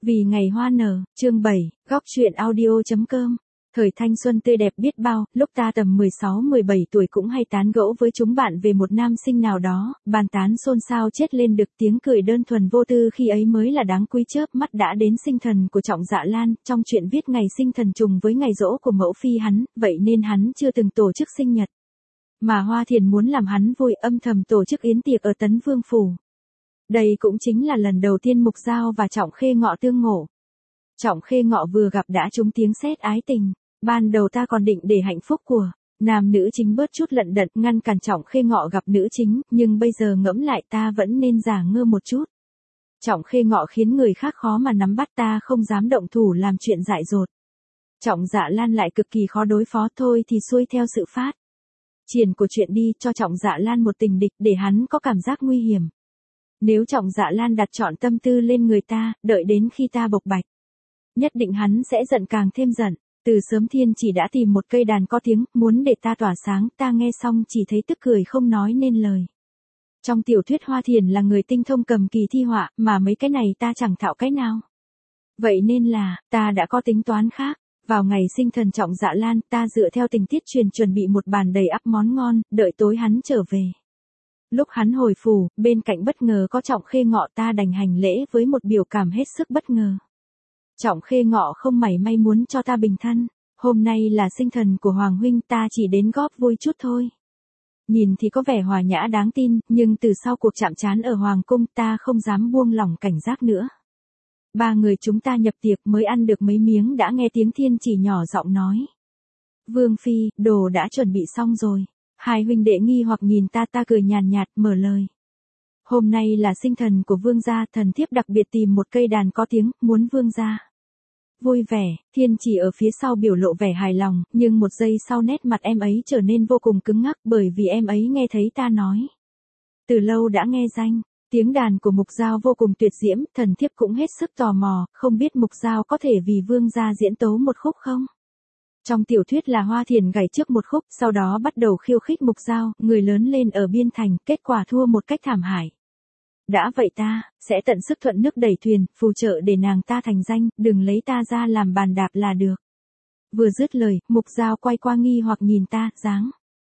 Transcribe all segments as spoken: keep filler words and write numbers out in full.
Vì ngày hoa nở, chương bảy, góc truyện audio.com. Thời thanh xuân tươi đẹp biết bao, lúc ta tầm mười sáu mười bảy tuổi cũng hay tán gẫu với chúng bạn về một nam sinh nào đó, bàn tán xôn xao chết lên được tiếng cười đơn thuần vô tư khi ấy mới là đáng quý. Chớp mắt đã đến sinh thần của Trọng Dạ Lan, trong chuyện viết ngày sinh thần trùng với ngày giỗ của mẫu phi hắn, vậy nên hắn chưa từng tổ chức sinh nhật. Mà Hoa Thiền muốn làm hắn vui, âm thầm tổ chức yến tiệc ở Tấn Vương Phủ. Đây cũng chính là lần đầu tiên Mục Giao và Trọng Khê Ngọ tương ngộ. Trọng Khê Ngọ vừa gặp đã trúng tiếng sét ái tình. Ban đầu ta còn định để hạnh phúc của nam nữ chính bớt chút lận đận ngăn cản Trọng Khê Ngọ gặp nữ chính, nhưng bây giờ ngẫm lại ta vẫn nên giả ngơ một chút. Trọng Khê Ngọ khiến người khác khó mà nắm bắt, ta không dám động thủ làm chuyện dại dột. Trọng Dạ Lan lại cực kỳ khó đối phó, thôi thì xuôi theo sự phát triển của chuyện đi, cho Trọng Dạ Lan một tình địch để hắn có cảm giác nguy hiểm. Nếu Trọng Dạ Lan đặt trọn tâm tư lên người ta, đợi đến khi ta bộc bạch, nhất định hắn sẽ giận càng thêm giận. Từ sớm Thiên Chỉ đã tìm một cây đàn có tiếng, muốn để ta tỏa sáng, ta nghe xong chỉ thấy tức cười không nói nên lời. Trong tiểu thuyết Hoa Thiền là người tinh thông cầm kỳ thi họa, mà mấy cái này ta chẳng thạo cái nào. Vậy nên là, ta đã có tính toán khác. Vào ngày sinh thần Trọng Dạ Lan, ta dựa theo tình tiết truyền chuẩn bị một bàn đầy ắp món ngon, đợi tối hắn trở về. Lúc hắn hồi phủ, bên cạnh bất ngờ có Trọng Khê Ngọ, ta đành hành lễ với một biểu cảm hết sức bất ngờ. Trọng Khê Ngọ không mảy may muốn cho ta bình thân, hôm nay là sinh thần của Hoàng huynh, ta chỉ đến góp vui chút thôi. Nhìn thì có vẻ hòa nhã đáng tin, nhưng từ sau cuộc chạm trán ở Hoàng cung ta không dám buông lỏng cảnh giác nữa. Ba người chúng ta nhập tiệc mới ăn được mấy miếng đã nghe tiếng Thiên Chỉ nhỏ giọng nói. Vương Phi, đồ đã chuẩn bị xong rồi. Hai huynh đệ nghi hoặc nhìn ta, ta cười nhàn nhạt, mở lời. Hôm nay là sinh thần của vương gia, thần thiếp đặc biệt tìm một cây đàn có tiếng, muốn vương gia vui vẻ. Thiên Chỉ ở phía sau biểu lộ vẻ hài lòng, nhưng một giây sau nét mặt em ấy trở nên vô cùng cứng ngắc, bởi vì em ấy nghe thấy ta nói. Từ lâu đã nghe danh, tiếng đàn của Mục Giao vô cùng tuyệt diễm, thần thiếp cũng hết sức tò mò, không biết Mục Giao có thể vì vương gia diễn tấu một khúc không? Trong tiểu thuyết là Hoa Thiền gảy trước một khúc, sau đó bắt đầu khiêu khích Mục Giao, người lớn lên ở biên thành, kết quả thua một cách thảm hại. Đã vậy ta, sẽ tận sức thuận nước đẩy thuyền, phù trợ để nàng ta thành danh, đừng lấy ta ra làm bàn đạp là được. Vừa dứt lời, Mục Giao quay qua nghi hoặc nhìn ta, dáng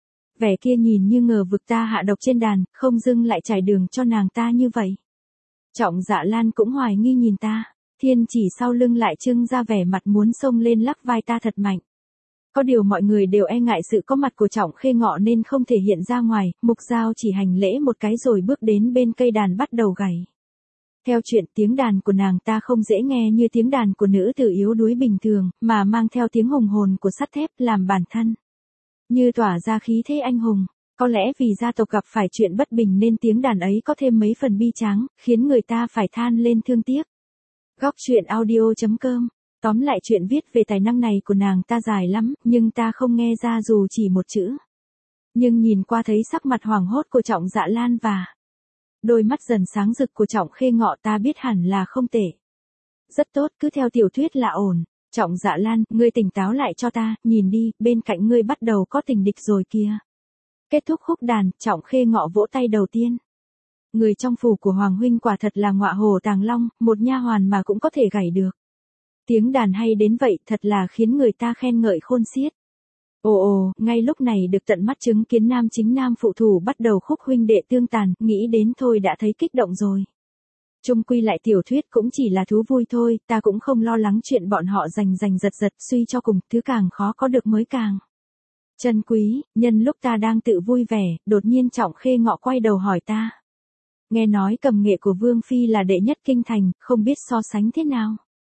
vẻ kia nhìn như ngờ vực ta hạ độc trên đàn, không dưng lại trải đường cho nàng ta như vậy. Trọng Dạ Lan cũng hoài nghi nhìn ta, Thiên Chỉ sau lưng lại trưng ra vẻ mặt muốn xông lên lắc vai ta thật mạnh. Có điều mọi người đều e ngại sự có mặt của Trọng Khê Ngọ nên không thể hiện ra ngoài, Mục Giao chỉ hành lễ một cái rồi bước đến bên cây đàn bắt đầu gảy. Theo chuyện, tiếng đàn của nàng ta không dễ nghe như tiếng đàn của nữ tử yếu đuối bình thường, mà mang theo tiếng hùng hồn của sắt thép làm bản thân như tỏa ra khí thế anh hùng. Có lẽ vì gia tộc gặp phải chuyện bất bình nên tiếng đàn ấy có thêm mấy phần bi tráng, khiến người ta phải than lên thương tiếc. Góc truyện audio.com. Tóm lại chuyện viết về tài năng này của nàng ta dài lắm, nhưng ta không nghe ra dù chỉ một chữ. Nhưng nhìn qua thấy sắc mặt hoảng hốt của Trọng Dạ Lan và đôi mắt dần sáng rực của Trọng Khê Ngọ, ta biết hẳn là không tệ. Rất tốt, cứ theo tiểu thuyết là ổn. Trọng Dạ Lan, ngươi tỉnh táo lại cho ta, nhìn đi, bên cạnh ngươi bắt đầu có tình địch rồi kìa. Kết thúc khúc đàn, Trọng Khê Ngọ vỗ tay đầu tiên. Người trong phủ của Hoàng huynh quả thật là ngọa hổ tàng long, một nha hoàn mà cũng có thể gảy được. Tiếng đàn hay đến vậy, thật là khiến người ta khen ngợi khôn xiết. Ồ ồ, ngay lúc này được tận mắt chứng kiến nam chính nam phụ thủ bắt đầu khúc huynh đệ tương tàn, nghĩ đến thôi đã thấy kích động rồi. Chung quy lại tiểu thuyết cũng chỉ là thú vui thôi, ta cũng không lo lắng chuyện bọn họ giành giành giật giật, suy cho cùng, thứ càng khó có được mới càng chân quý. Nhân lúc ta đang tự vui vẻ, đột nhiên Trọng Khê Ngọ quay đầu hỏi ta. Nghe nói cầm nghệ của Vương Phi là đệ nhất kinh thành, không biết so sánh thế nào?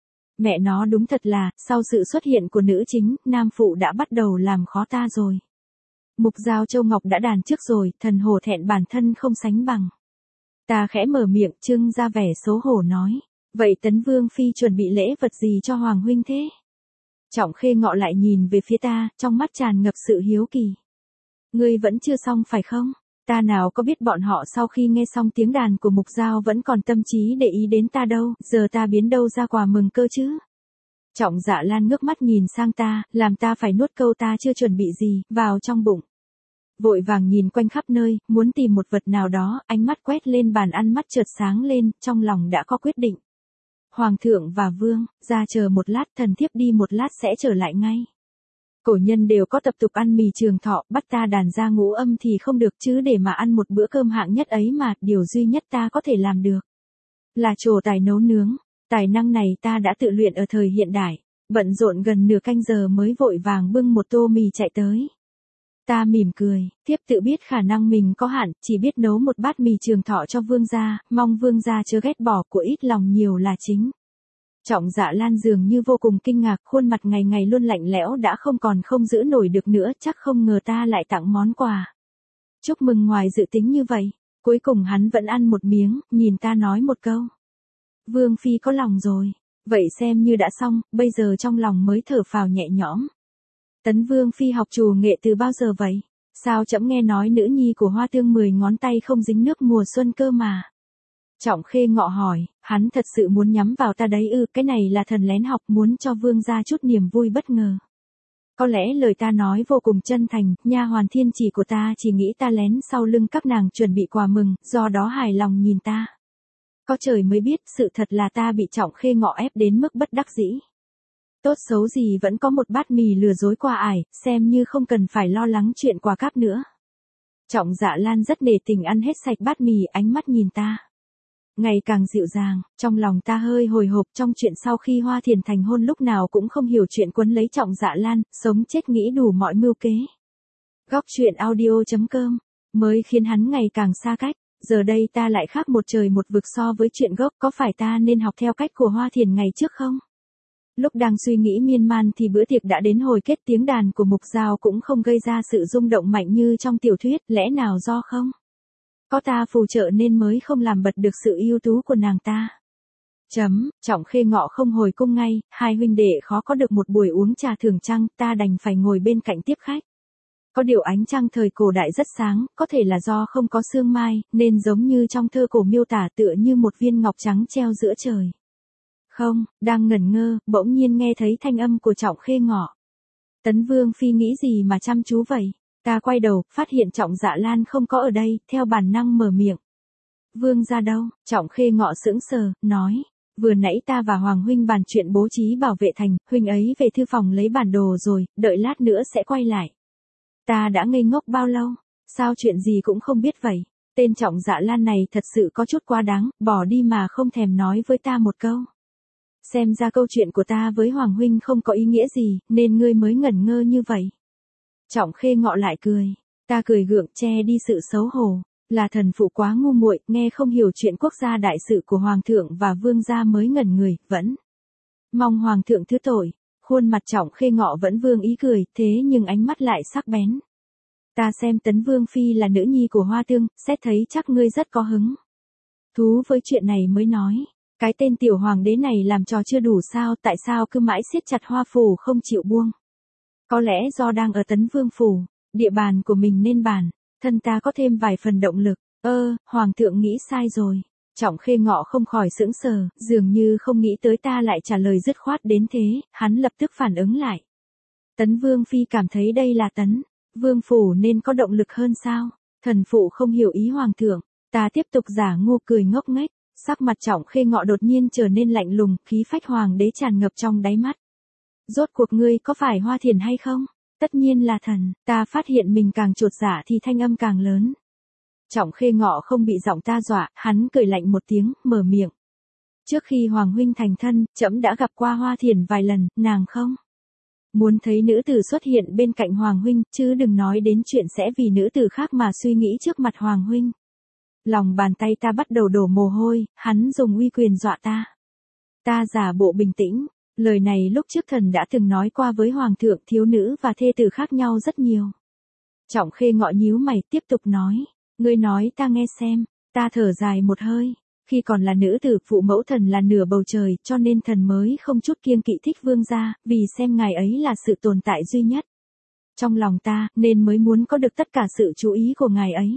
Mẹ nó đúng thật là, sau sự xuất hiện của nữ chính, nam phụ đã bắt đầu làm khó ta rồi. Mục Giao Châu Ngọc đã đàn trước rồi, thần hổ thẹn bản thân không sánh bằng. Ta khẽ mở miệng trưng ra vẻ xấu hổ nói. Vậy Tấn Vương Phi chuẩn bị lễ vật gì cho Hoàng huynh thế? Trọng Khê Ngọ lại nhìn về phía ta, trong mắt tràn ngập sự hiếu kỳ. Ngươi vẫn chưa xong phải không? Ta nào có biết bọn họ sau khi nghe xong tiếng đàn của Mục Giao vẫn còn tâm trí để ý đến ta đâu, giờ ta biến đâu ra quà mừng cơ chứ? Trọng Dạ Lan ngước mắt nhìn sang ta, làm ta phải nuốt câu ta chưa chuẩn bị gì, vào trong bụng. Vội vàng nhìn quanh khắp nơi, muốn tìm một vật nào đó, ánh mắt quét lên bàn ăn mắt chợt sáng lên, trong lòng đã có quyết định. Hoàng thượng và vương, ra chờ một lát, thần thiếp đi một lát sẽ trở lại ngay. Cổ nhân đều có tập tục ăn mì trường thọ, bắt ta đàn ra ngũ âm thì không được chứ để mà ăn một bữa cơm hạng nhất ấy mà, điều duy nhất ta có thể làm được là trổ tài nấu nướng. Tài năng này ta đã tự luyện ở thời hiện đại, bận rộn gần nửa canh giờ mới vội vàng bưng một tô mì chạy tới. Ta mỉm cười, thiếp tự biết khả năng mình có hạn, chỉ biết nấu một bát mì trường thọ cho vương gia, mong vương gia chớ ghét bỏ, của ít lòng nhiều là chính. Trọng Dạ Lan dường như vô cùng kinh ngạc, khuôn mặt ngày ngày luôn lạnh lẽo đã không còn không giữ nổi được nữa, chắc không ngờ ta lại tặng món quà chúc mừng ngoài dự tính như vậy. Cuối cùng hắn vẫn ăn một miếng, nhìn ta nói một câu. Vương phi có lòng rồi, vậy xem như đã xong, bây giờ trong lòng mới thở phào nhẹ nhõm. Tấn Vương phi học trù nghệ từ bao giờ vậy? Sao trẫm nghe nói nữ nhi của Hoa Tương mười ngón tay không dính nước mùa xuân cơ mà. Trọng Khê Ngọ hỏi, hắn thật sự muốn nhắm vào ta đấy ư? Cái này là thần lén học, muốn cho vương gia chút niềm vui bất ngờ. Có lẽ lời ta nói vô cùng chân thành, nha hoàn thiên chỉ của ta chỉ nghĩ ta lén sau lưng các nàng chuẩn bị quà mừng, do đó hài lòng nhìn ta. Có trời mới biết, sự thật là ta bị Trọng Khê Ngọ ép đến mức bất đắc dĩ. Tốt xấu gì vẫn có một bát mì lừa dối qua ải, xem như không cần phải lo lắng chuyện quà cáp nữa. Trọng Dạ Lan rất nể tình ăn hết sạch bát mì, ánh mắt nhìn ta ngày càng dịu dàng, trong lòng ta hơi hồi hộp. Trong chuyện sau khi Hoa Thiền thành hôn lúc nào cũng không hiểu chuyện quấn lấy Trọng Dạ Lan, sống chết nghĩ đủ mọi mưu kế. Góc truyện audio chấm com mới khiến hắn ngày càng xa cách, giờ đây ta lại khác một trời một vực so với chuyện gốc, có phải ta nên học theo cách của Hoa Thiền ngày trước không? Lúc đang suy nghĩ miên man thì bữa tiệc đã đến hồi kết, tiếng đàn của Mục Giao cũng không gây ra sự rung động mạnh như trong tiểu thuyết, lẽ nào do không? Có ta phù trợ nên mới không làm bật được sự ưu tú của nàng ta. Chấm, Trọng Khê Ngọ không hồi cung ngay, hai huynh đệ khó có được một buổi uống trà thưởng trăng, ta đành phải ngồi bên cạnh tiếp khách. Có điều ánh trăng thời cổ đại rất sáng, có thể là do không có sương mai, nên giống như trong thơ cổ miêu tả tựa như một viên ngọc trắng treo giữa trời. Không, đang ngẩn ngơ, bỗng nhiên nghe thấy thanh âm của Trọng Khê Ngọ. Tấn Vương phi nghĩ gì mà chăm chú vậy? Ta quay đầu, phát hiện Trọng Dạ Lan không có ở đây, theo bản năng mở miệng. Vương gia đâu? Trọng Khê Ngọ sững sờ, nói. Vừa nãy ta và Hoàng huynh bàn chuyện bố trí bảo vệ thành, huynh ấy về thư phòng lấy bản đồ rồi, đợi lát nữa sẽ quay lại. Ta đã ngây ngốc bao lâu? Sao chuyện gì cũng không biết vậy? Tên Trọng Dạ Lan này thật sự có chút quá đáng, bỏ đi mà không thèm nói với ta một câu. Xem ra câu chuyện của ta với Hoàng huynh không có ý nghĩa gì, nên ngươi mới ngẩn ngơ như vậy. Trọng Khê Ngọ lại cười. Ta cười gượng che đi sự xấu hổ. Là thần phụ quá ngu muội, nghe không hiểu chuyện quốc gia đại sự của Hoàng thượng và Vương gia mới ngẩn người, vẫn. Mong Hoàng thượng thứ tội. Khuôn mặt Trọng Khê Ngọ vẫn vương ý cười, thế nhưng ánh mắt lại sắc bén. Ta xem Tấn Vương phi là nữ nhi của Hoa Tương, xét thấy chắc ngươi rất có hứng thú với chuyện này mới nói. Cái tên tiểu hoàng đế này làm trò chưa đủ sao, tại sao cứ mãi siết chặt Hoa phủ không chịu buông? Có lẽ do đang ở Tấn Vương phủ, địa bàn của mình nên bàn, thân ta có thêm vài phần động lực. Ơ, Hoàng thượng nghĩ sai rồi. Trọng Khê Ngọ không khỏi sững sờ, dường như không nghĩ tới ta lại trả lời dứt khoát đến thế, hắn lập tức phản ứng lại. Tấn Vương phi cảm thấy đây là Tấn Vương phủ nên có động lực hơn sao? Thần phụ không hiểu ý Hoàng thượng. Ta tiếp tục giả ngu cười ngốc nghếch, sắc mặt Trọng Khê Ngọ đột nhiên trở nên lạnh lùng, khí phách hoàng đế tràn ngập trong đáy mắt. Rốt cuộc ngươi có phải Hoa Thiền hay không? Tất nhiên là thần. Ta phát hiện mình càng chột dạ thì thanh âm càng lớn. Trọng Khê Ngọ không bị giọng ta dọa, hắn cười lạnh một tiếng, mở miệng. Trước khi Hoàng huynh thành thân, trẫm đã gặp qua Hoa Thiền vài lần, nàng không muốn thấy nữ tử xuất hiện bên cạnh Hoàng huynh, chứ đừng nói đến chuyện sẽ vì nữ tử khác mà suy nghĩ trước mặt Hoàng huynh. Lòng bàn tay ta bắt đầu đổ mồ hôi, hắn dùng uy quyền dọa ta. Ta giả bộ bình tĩnh, lời này lúc trước thần đã từng nói qua với Hoàng thượng, thiếu nữ và thê tử khác nhau rất nhiều. Trọng Khê Ngọ nhíu mày tiếp tục nói, ngươi nói ta nghe xem. Ta thở dài một hơi, khi còn là nữ tử phụ mẫu thần là nửa bầu trời, cho nên thần mới không chút kiêng kỵ thích vương gia, vì xem ngài ấy là sự tồn tại duy nhất trong lòng ta, nên mới muốn có được tất cả sự chú ý của ngài ấy.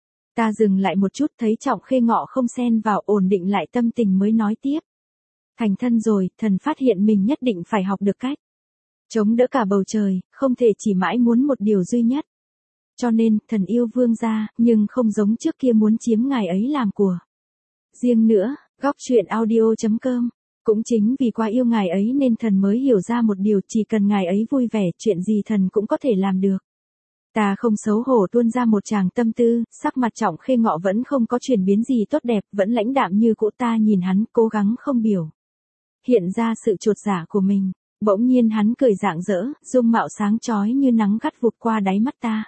Ta dừng lại một chút, thấy Trọng Khê Ngọ không xen vào, ổn định lại tâm tình mới nói tiếp. Thành thân rồi, thần phát hiện mình nhất định phải học được cách chống đỡ cả bầu trời, không thể chỉ mãi muốn một điều duy nhất. Cho nên, thần yêu vương gia, nhưng không giống trước kia muốn chiếm ngài ấy làm của riêng nữa. Góc truyện audio chấm com Cũng chính vì quá yêu ngài ấy nên thần mới hiểu ra một điều, chỉ cần ngài ấy vui vẻ, chuyện gì thần cũng có thể làm được. Ta không xấu hổ tuôn ra một tràng tâm tư, sắc mặt Trọng Khê Ngọ vẫn không có chuyển biến gì tốt đẹp, vẫn lãnh đạm như cũ. Ta nhìn hắn, cố gắng không biểu hiện ra sự chột dạ của mình. Bỗng nhiên hắn cười rạng rỡ, dung mạo sáng chói như nắng gắt vụt qua đáy mắt ta.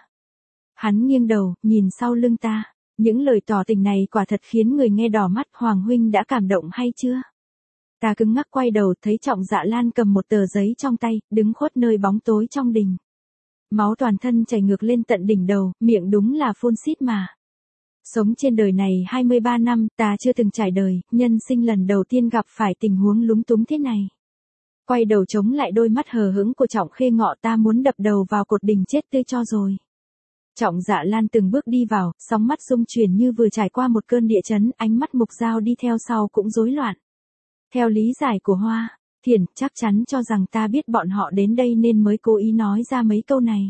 Hắn nghiêng đầu, nhìn sau lưng ta. Những lời tỏ tình này quả thật khiến người nghe đỏ mắt. Hoàng huynh đã cảm động hay chưa? Ta cứng ngắc quay đầu, thấy Trọng Dạ Lan cầm một tờ giấy trong tay, đứng khuất nơi bóng tối trong đình. Máu toàn thân chảy ngược lên tận đỉnh đầu, miệng đúng là phun xít mà. Sống trên đời này hai mươi ba năm, ta chưa từng trải đời, nhân sinh lần đầu tiên gặp phải tình huống lúng túng thế này. Quay đầu chống lại đôi mắt hờ hững của Trọng Khê Ngọ, ta muốn đập đầu vào cột đình chết tươi cho rồi. Trọng Dạ Lan từng bước đi vào, sóng mắt rung chuyển như vừa trải qua một cơn địa chấn, ánh mắt mục dao đi theo sau cũng rối loạn. Theo lý giải của Hoa Thiển, chắc chắn cho rằng ta biết bọn họ đến đây nên mới cố ý nói ra mấy câu này.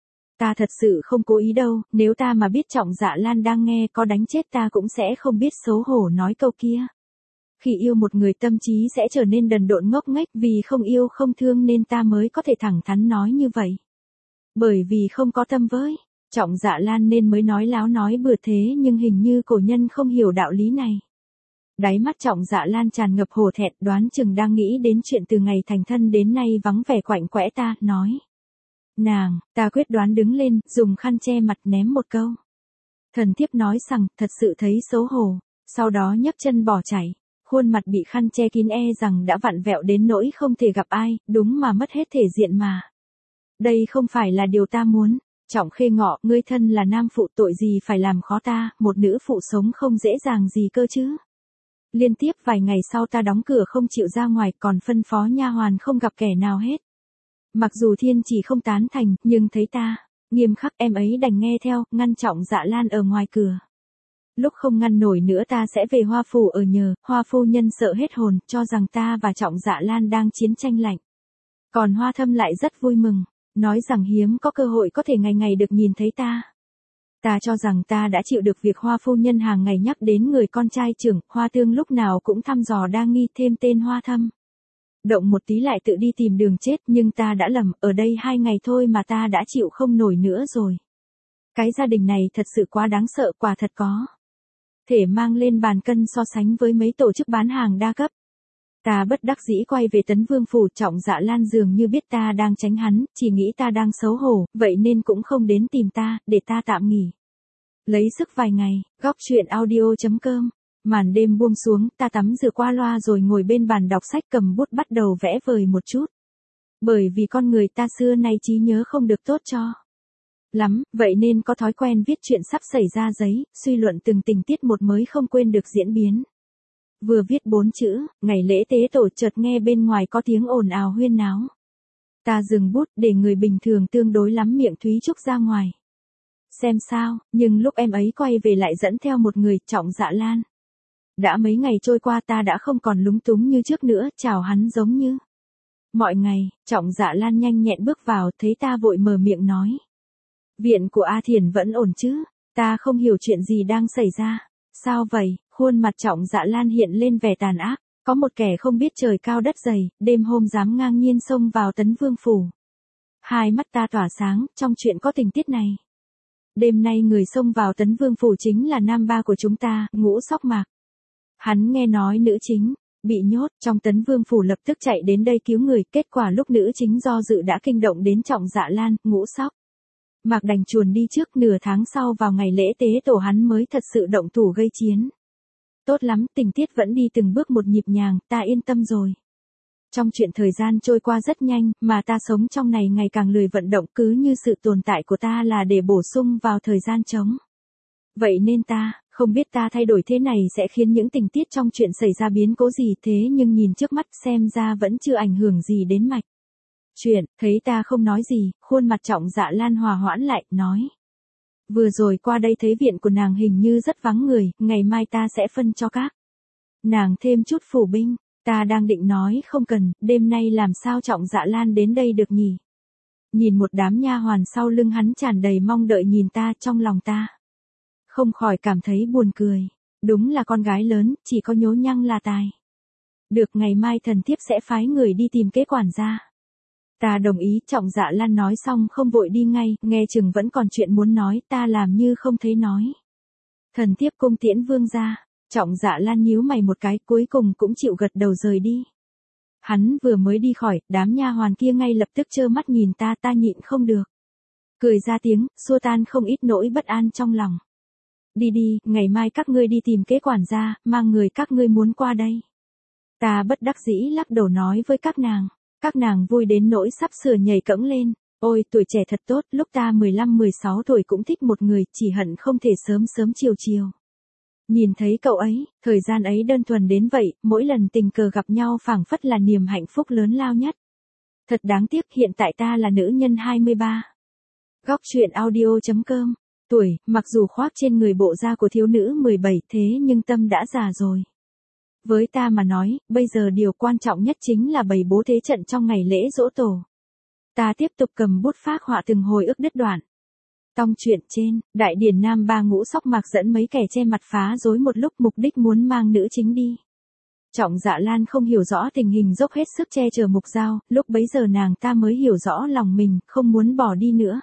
Ta thật sự không cố ý đâu, nếu ta mà biết Trọng Dạ Lan đang nghe có đánh chết ta cũng sẽ không biết xấu hổ nói câu kia. Khi yêu một người tâm trí sẽ trở nên đần độn ngốc nghếch, vì không yêu không thương nên ta mới có thể thẳng thắn nói như vậy. Bởi vì không có tâm với Trọng Dạ Lan nên mới nói láo nói bừa thế, nhưng hình như cổ nhân không hiểu đạo lý này. Đáy mắt Trọng Dạ Lan tràn ngập hổ thẹn, đoán chừng đang nghĩ đến chuyện từ ngày thành thân đến nay vắng vẻ quạnh quẽ. Ta nói: nàng, ta quyết đoán đứng lên, dùng khăn che mặt ném một câu. Thần thiếp nói rằng, thật sự thấy xấu hổ, sau đó nhấc chân bỏ chạy. Khuôn mặt bị khăn che kín e rằng đã vặn vẹo đến nỗi không thể gặp ai, đúng mà mất hết thể diện mà. Đây không phải là điều ta muốn. Trọng Khê Ngọ, ngươi thân là nam phụ, tội gì phải làm khó ta, một nữ phụ sống không dễ dàng gì cơ chứ. Liên tiếp vài ngày sau ta đóng cửa không chịu ra ngoài, còn phân phó nha hoàn không gặp kẻ nào hết. Mặc dù Thiên chỉ không tán thành, nhưng thấy ta nghiêm khắc, em ấy đành nghe theo, ngăn Trọng Dạ Lan ở ngoài cửa. Lúc không ngăn nổi nữa ta sẽ về Hoa phủ ở nhờ. Hoa phu nhân sợ hết hồn, cho rằng ta và Trọng Dạ Lan đang chiến tranh lạnh. Còn Hoa Thâm lại rất vui mừng, nói rằng hiếm có cơ hội có thể ngày ngày được nhìn thấy ta. Ta cho rằng ta đã chịu được việc Hoa phu nhân hàng ngày nhắc đến người con trai trưởng, Hoa Tương lúc nào cũng thăm dò đa nghi, thêm tên Hoa Thâm. Động một tí lại tự đi tìm đường chết, nhưng ta đã lầm, ở đây hai ngày thôi mà ta đã chịu không nổi nữa rồi. Cái gia đình này thật sự quá đáng sợ, quả thật có thể mang lên bàn cân so sánh với mấy tổ chức bán hàng đa cấp. Ta bất đắc dĩ quay về Tấn Vương phủ. Trọng Dạ Lan dường như biết ta đang tránh hắn, chỉ nghĩ ta đang xấu hổ, vậy nên cũng không đến tìm ta, để ta tạm nghỉ. Lấy sức vài ngày. Góc truyện audio chấm com. Màn đêm buông xuống, ta tắm rửa qua loa rồi ngồi bên bàn đọc sách, cầm bút bắt đầu vẽ vời một chút. Bởi vì con người ta xưa nay trí nhớ không được tốt cho lắm, vậy nên có thói quen viết chuyện sắp xảy ra giấy, suy luận từng tình tiết một mới không quên được diễn biến. Vừa viết bốn chữ, ngày lễ tế tổ, chợt nghe bên ngoài có tiếng ồn ào huyên náo. Ta dừng bút, để người bình thường tương đối lắm miệng Thúy Trúc ra ngoài xem sao, nhưng lúc em ấy quay về lại dẫn theo một người, Trọng Dạ Lan. Đã mấy ngày trôi qua ta đã không còn lúng túng như trước nữa, chào hắn giống như mọi ngày. Trọng Dạ Lan nhanh nhẹn bước vào, thấy ta vội mở miệng nói: viện của A Thiển vẫn ổn chứ? Ta không hiểu chuyện gì đang xảy ra. Sao vậy? Khuôn mặt Trọng Dạ Lan hiện lên vẻ tàn ác. Có một kẻ không biết trời cao đất dày, đêm hôm dám ngang nhiên xông vào Tấn Vương phủ. Hai mắt ta tỏa sáng, trong chuyện có tình tiết này. Đêm nay người xông vào Tấn Vương phủ chính là nam ba của chúng ta, Ngũ Sóc Mạc. Hắn nghe nói nữ chính bị nhốt trong Tấn Vương phủ lập tức chạy đến đây cứu người, kết quả lúc nữ chính do dự đã kinh động đến Trọng Dạ Lan, Ngũ Sóc Mạc đành chuồn đi trước. Nửa tháng sau vào ngày lễ tế tổ hắn mới thật sự động thủ gây chiến. Tốt lắm, tình tiết vẫn đi từng bước một nhịp nhàng, ta yên tâm rồi. Trong chuyện thời gian trôi qua rất nhanh, mà ta sống trong này ngày càng lười vận động, cứ như sự tồn tại của ta là để bổ sung vào thời gian trống. Vậy nên ta không biết ta thay đổi thế này sẽ khiến những tình tiết trong chuyện xảy ra biến cố gì, thế nhưng nhìn trước mắt xem ra vẫn chưa ảnh hưởng gì đến mạch chuyện. Thấy ta không nói gì, khuôn mặt Trọng Dạ Lan hòa hoãn lại, nói: vừa rồi qua đây thấy viện của nàng hình như rất vắng người, ngày mai ta sẽ phân cho các nàng thêm chút phủ binh. Ta đang định nói không cần, đêm nay làm sao Trọng Dạ Lan đến đây được nhỉ? Nhìn một đám nha hoàn sau lưng hắn tràn đầy mong đợi nhìn ta, trong lòng ta không khỏi cảm thấy buồn cười. Đúng là con gái lớn, chỉ có nhố nhăng là tài. Được, ngày mai thần thiếp sẽ phái người đi tìm kế quản gia. Ta đồng ý. Trọng Dạ Lan nói xong không vội đi ngay, nghe chừng vẫn còn chuyện muốn nói, ta làm như không thấy nói. Thần thiếp cung tiễn vương gia. Trọng Dạ Lan nhíu mày một cái, cuối cùng cũng chịu gật đầu rời đi. Hắn vừa mới đi khỏi, đám nha hoàn kia ngay lập tức trơ mắt nhìn ta, ta nhịn không được. Cười ra tiếng, xua tan không ít nỗi bất an trong lòng. Đi đi, ngày mai các ngươi đi tìm kế quản gia, mang người các ngươi muốn qua đây. Ta bất đắc dĩ lắc đầu nói với các nàng. Các nàng vui đến nỗi sắp sửa nhảy cẫng lên. Ôi, tuổi trẻ thật tốt, lúc ta mười lăm mười sáu tuổi cũng thích một người, chỉ hận không thể sớm sớm chiều chiều. Nhìn thấy cậu ấy, thời gian ấy đơn thuần đến vậy, mỗi lần tình cờ gặp nhau phảng phất là niềm hạnh phúc lớn lao nhất. Thật đáng tiếc, hiện tại ta là nữ nhân hai mươi ba. Góc truyện audio chấm com. Tuổi, mặc dù khoác trên người bộ da của thiếu nữ mười bảy, thế nhưng tâm đã già rồi. Với ta mà nói, bây giờ điều quan trọng nhất chính là bày bố thế trận trong ngày lễ giỗ tổ. Ta tiếp tục cầm bút phác họa từng hồi ức đứt đoạn. Tông chuyện trên, đại điển nam ba ngũ sóc mạc dẫn mấy kẻ che mặt phá rối một lúc, mục đích muốn mang nữ chính đi. Trọng Dạ Lan không hiểu rõ tình hình, dốc hết sức che chở Mục Giao, lúc bấy giờ nàng ta mới hiểu rõ lòng mình, không muốn bỏ đi nữa.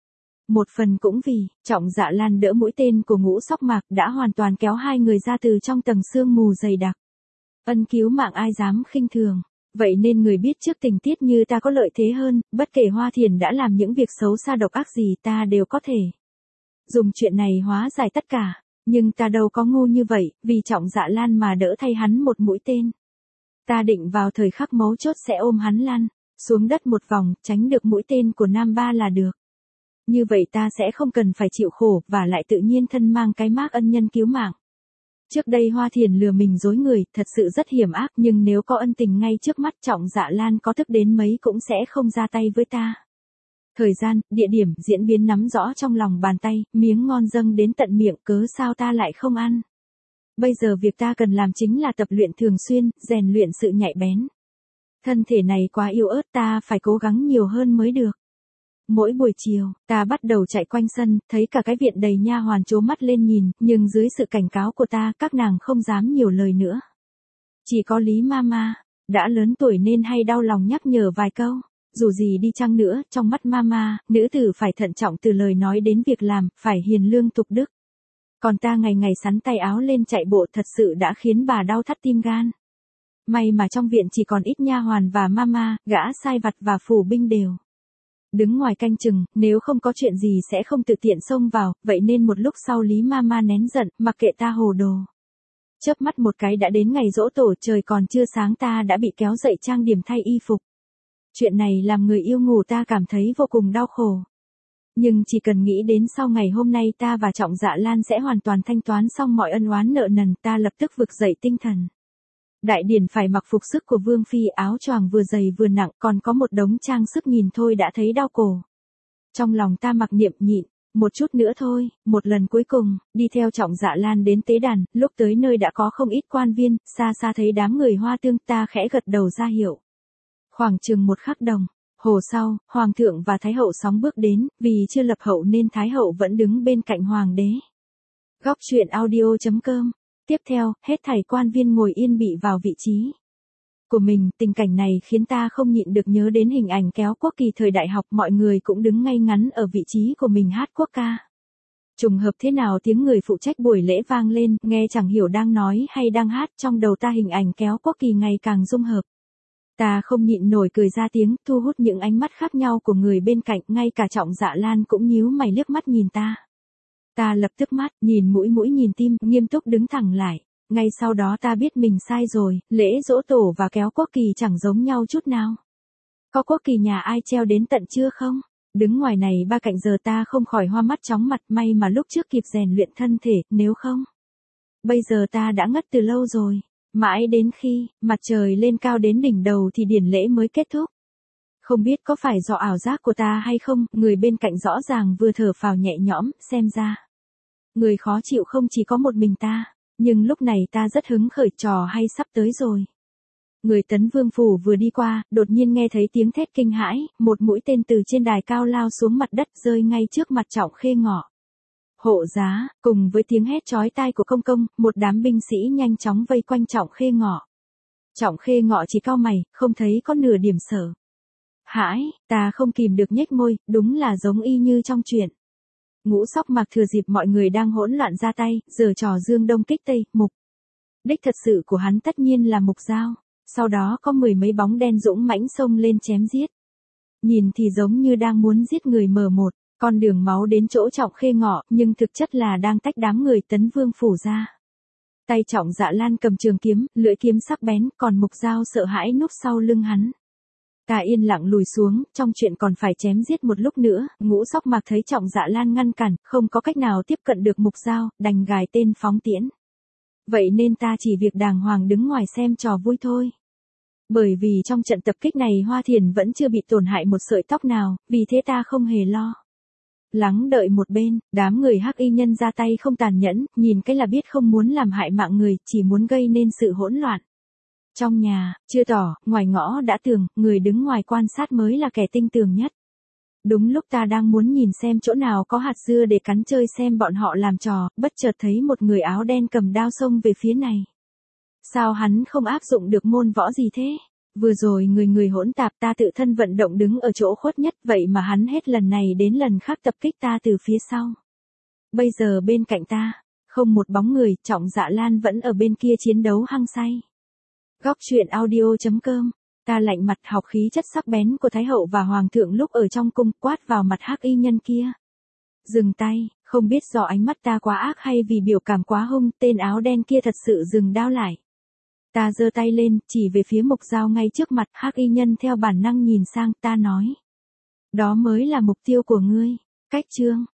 Một phần cũng vì, Trọng Dạ Lan đỡ mũi tên của ngũ sóc mạc đã hoàn toàn kéo hai người ra từ trong tầng sương mù dày đặc. Ân cứu mạng ai dám khinh thường. Vậy nên người biết trước tình tiết như ta có lợi thế hơn, bất kể Hoa Thiền đã làm những việc xấu xa độc ác gì ta đều có thể dùng chuyện này hóa giải tất cả. Nhưng ta đâu có ngu như vậy, vì Trọng Dạ Lan mà đỡ thay hắn một mũi tên. Ta định vào thời khắc mấu chốt sẽ ôm hắn lăn xuống đất một vòng, tránh được mũi tên của Nam Ba là được. Như vậy ta sẽ không cần phải chịu khổ, và lại tự nhiên thân mang cái mác ân nhân cứu mạng. Trước đây Hoa Thiền lừa mình dối người, thật sự rất hiểm ác, nhưng nếu có ân tình ngay trước mắt, Trọng Dạ Lan có thức đến mấy cũng sẽ không ra tay với ta. Thời gian, địa điểm, diễn biến nắm rõ trong lòng bàn tay, miếng ngon dâng đến tận miệng, cớ sao ta lại không ăn. Bây giờ việc ta cần làm chính là tập luyện thường xuyên, rèn luyện sự nhạy bén. Thân thể này quá yếu ớt, ta phải cố gắng nhiều hơn mới được. Mỗi buổi chiều, ta bắt đầu chạy quanh sân, thấy cả cái viện đầy nha hoàn trố mắt lên nhìn, nhưng dưới sự cảnh cáo của ta, các nàng không dám nhiều lời nữa. Chỉ có Lý Mama, đã lớn tuổi nên hay đau lòng nhắc nhở vài câu. Dù gì đi chăng nữa, trong mắt Mama, nữ tử phải thận trọng từ lời nói đến việc làm, phải hiền lương tục đức. Còn ta ngày ngày sắn tay áo lên chạy bộ thật sự đã khiến bà đau thắt tim gan. May mà trong viện chỉ còn ít nha hoàn và Mama, gã sai vặt và phủ binh đều đứng ngoài canh chừng, nếu không có chuyện gì sẽ không tự tiện xông vào, vậy nên một lúc sau Lý Mama nén giận, mặc kệ ta hồ đồ. Chớp mắt một cái đã đến ngày giỗ tổ, trời còn chưa sáng ta đã bị kéo dậy trang điểm thay y phục. Chuyện này làm người yêu ngủ ta cảm thấy vô cùng đau khổ. Nhưng chỉ cần nghĩ đến sau ngày hôm nay ta và Trọng Dạ Lan sẽ hoàn toàn thanh toán xong mọi ân oán nợ nần, ta lập tức vực dậy tinh thần. Đại điển phải mặc phục sức của Vương Phi, áo choàng vừa dày vừa nặng, còn có một đống trang sức nhìn thôi đã thấy đau cổ. Trong lòng ta mặc niệm nhịn, một chút nữa thôi, một lần cuối cùng, đi theo Trọng Dạ Lan đến tế đàn, lúc tới nơi đã có không ít quan viên, xa xa thấy đám người Hoa Tương, ta khẽ gật đầu ra hiệu. Khoảng chừng một khắc đồng hồ sau, Hoàng thượng và Thái hậu sóng bước đến, vì chưa lập hậu nên Thái hậu vẫn đứng bên cạnh Hoàng đế. Góc truyện audio chấm com. Tiếp theo, hết thảy quan viên ngồi yên bị vào vị trí của mình, tình cảnh này khiến ta không nhịn được nhớ đến hình ảnh kéo quốc kỳ thời đại học, mọi người cũng đứng ngay ngắn ở vị trí của mình hát quốc ca. Trùng hợp thế nào tiếng người phụ trách buổi lễ vang lên, nghe chẳng hiểu đang nói hay đang hát, trong đầu ta hình ảnh kéo quốc kỳ ngày càng dung hợp. Ta không nhịn nổi cười ra tiếng, thu hút những ánh mắt khác nhau của người bên cạnh, ngay cả Trọng Dạ Lan cũng nhíu mày liếc mắt nhìn ta. Ta lập tức mắt, nhìn mũi mũi nhìn tim, nghiêm túc đứng thẳng lại. Ngay sau đó ta biết mình sai rồi, lễ giỗ tổ và kéo quốc kỳ chẳng giống nhau chút nào. Có quốc kỳ nhà ai treo đến tận trưa không? Đứng ngoài này ba cạnh giờ ta không khỏi hoa mắt chóng mặt, may mà lúc trước kịp rèn luyện thân thể, nếu không. Bây giờ ta đã ngất từ lâu rồi. Mãi đến khi, mặt trời lên cao đến đỉnh đầu thì điển lễ mới kết thúc. Không biết có phải do ảo giác của ta hay không, người bên cạnh rõ ràng vừa thở phào nhẹ nhõm, xem ra. Người khó chịu không chỉ có một mình ta, nhưng lúc này ta rất hứng khởi, trò hay sắp tới rồi. Người Tấn Vương phủ vừa đi qua, đột nhiên nghe thấy tiếng thét kinh hãi, một mũi tên từ trên đài cao lao xuống mặt đất rơi ngay trước mặt Trọng Khê Ngọ. Hộ giá, cùng với tiếng hét chói tai của công công, một đám binh sĩ nhanh chóng vây quanh Trọng Khê Ngọ. Trọng Khê Ngọ chỉ cau mày, không thấy có nửa điểm sợ hãi, ta không kìm được nhếch môi, đúng là giống y như trong truyện. Ngũ Sóc Mạc thừa dịp mọi người đang hỗn loạn ra tay, giở trò Dương Đông kích Tây, mục đích thật sự của hắn tất nhiên là Mục Dao. Sau đó có mười mấy bóng đen dũng mãnh xông lên chém giết. Nhìn thì giống như đang muốn giết người mờ một, con đường máu đến chỗ Trọng Khê Ngọ, nhưng thực chất là đang tách đám người Tấn Vương phủ ra. Tay Trọng Dạ Lan cầm trường kiếm, lưỡi kiếm sắc bén, còn Mục Dao sợ hãi núp sau lưng hắn. Ta yên lặng lùi xuống, trong chuyện còn phải chém giết một lúc nữa, Ngũ Sóc Mạc thấy Trọng Dạ Lan ngăn cản, không có cách nào tiếp cận được Mục Dao, đành gài tên phóng tiễn. Vậy nên ta chỉ việc đàng hoàng đứng ngoài xem trò vui thôi. Bởi vì trong trận tập kích này Hoa Thiền vẫn chưa bị tổn hại một sợi tóc nào, vì thế ta không hề lo. Lắng đợi một bên, đám người Hắc Y Nhân ra tay không tàn nhẫn, nhìn cái là biết không muốn làm hại mạng người, chỉ muốn gây nên sự hỗn loạn. Trong nhà, chưa tỏ, ngoài ngõ đã tường, người đứng ngoài quan sát mới là kẻ tinh tường nhất. Đúng lúc ta đang muốn nhìn xem chỗ nào có hạt dưa để cắn chơi xem bọn họ làm trò, bất chợt thấy một người áo đen cầm đao xông về phía này. Sao hắn không áp dụng được môn võ gì thế? Vừa rồi người người hỗn tạp, ta tự thân vận động đứng ở chỗ khuất nhất, vậy mà hắn hết lần này đến lần khác tập kích ta từ phía sau. Bây giờ bên cạnh ta, không một bóng người, Trọng Dạ Lan vẫn ở bên kia chiến đấu hăng say. Góc truyện audio chấm com. Ta lạnh mặt, học khí chất sắc bén của Thái Hậu và Hoàng thượng lúc ở trong cung, quát vào mặt Hắc Y Nhân kia. Dừng tay, không biết do ánh mắt ta quá ác hay vì biểu cảm quá hung, tên áo đen kia thật sự dừng đao lại. Ta giơ tay lên, chỉ về phía Mục Dao ngay trước mặt. Hắc Y Nhân theo bản năng nhìn sang, ta nói. Đó mới là mục tiêu của ngươi. Cách chương.